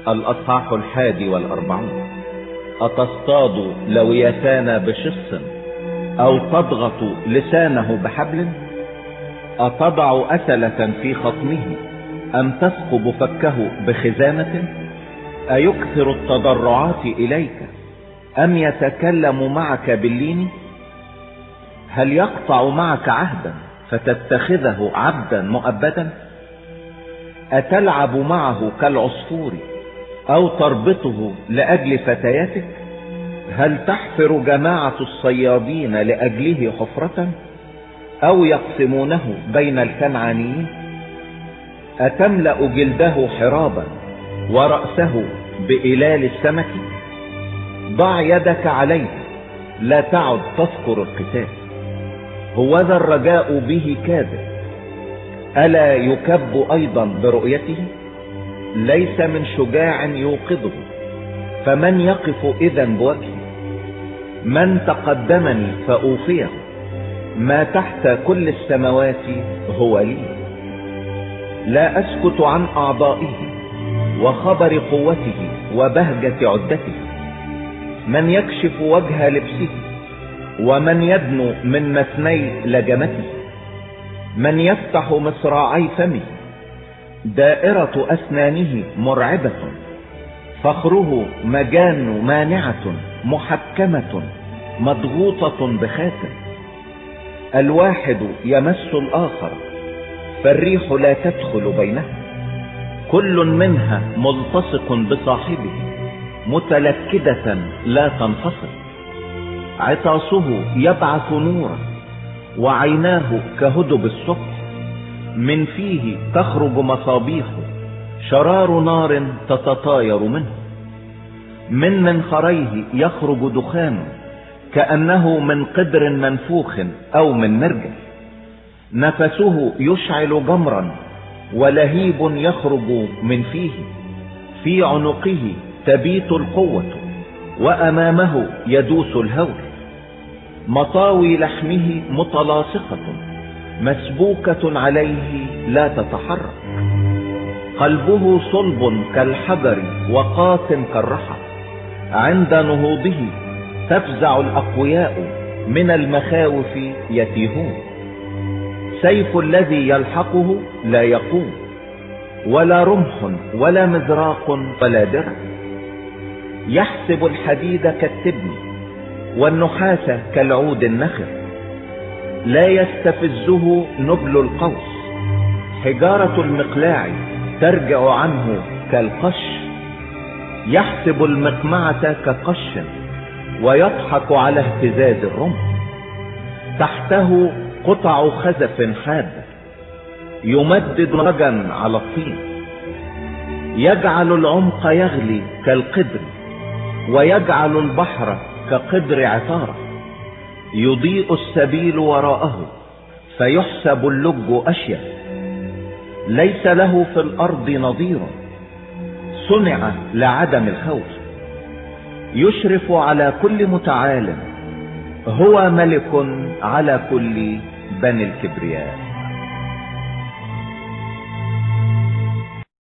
الأصحاح 41. أتصطاد لويتان بشص أو تضغط لسانه بحبل؟ أتضع أسلة في خصمه أم تثقب فكه بخزامة؟ أيكثر التضرعات إليك أم يتكلم معك باللين؟ هل يقطع معك عهدا فتتخذه عبدا مؤبدا؟ أتلعب معه كالعصفور أو تربطه لأجل فتياتك؟ هل تحفر جماعة الصيادين لأجله حفرة أو يقسمونه بين الكنعانيين؟ أتملأ جلده حرابا ورأسه بإلال السمك؟ ضع يدك عليه، لا تعد تذكر القتال. هوذا الرجاء به كاذب، ألا يكب أيضا برؤيته؟ ليس من شجاع يوقظه، فمن يقف إذن بوجهه؟ من تقدمني فأوفيه، ما تحت كل السماوات هو لي. لا أسكت عن أعضائه وخبر قوته وبهجة عدته. من يكشف وجه لبسه ومن يدنو من مثني لجمته. من يفتح مصراعي فمه، دائرة أسنانه مرعبة. فخره مجان مانعة محكمة مضغوطة بخاتم. الواحد يمس الآخر فالريح لا تدخل بينها. كل منها ملتصق بصاحبه متلكدة لا تنفصل. عطاسه يبعث نورا وعيناه كهدب الصبح. من فيه تخرج مصابيح، شرار نار تتطاير منه. من منخريه يخرج دخان كأنه من قدر منفوخ أو من مرجل. نفسه يشعل جمرا ولهيب يخرج من فيه. في عنقه تبيت القوة وأمامه يدوس الهول. مطاوي لحمه متلاصقة مسبوكة عليه لا تتحرك. قلبه صلب كالحجر وقاس كالرحى. عند نهوضه تفزع الأقوياء، من المخاوف يتيهون. سيف الذي يلحقه لا يقوم، ولا رمح ولا مزراق ولا درع. يحسب الحديد كالتبن والنحاس كالعود النخر. لا يستفزه نبل القوس. حجارة المقلاع ترجع عنه كالقش. يحسب المقمعة كقش ويضحك على اهتزاز الرمح. تحته قطع خزف حادة يمدد رجا على الطين. يجعل العمق يغلي كالقدر ويجعل البحر كقدر عطارة. يضيء السبيل وراءه فيحسب اللج أشياء. ليس له في الأرض نظير، صنع لعدم الخوف. يشرف على كل متعال، هو ملك على كل بني الكبرياء.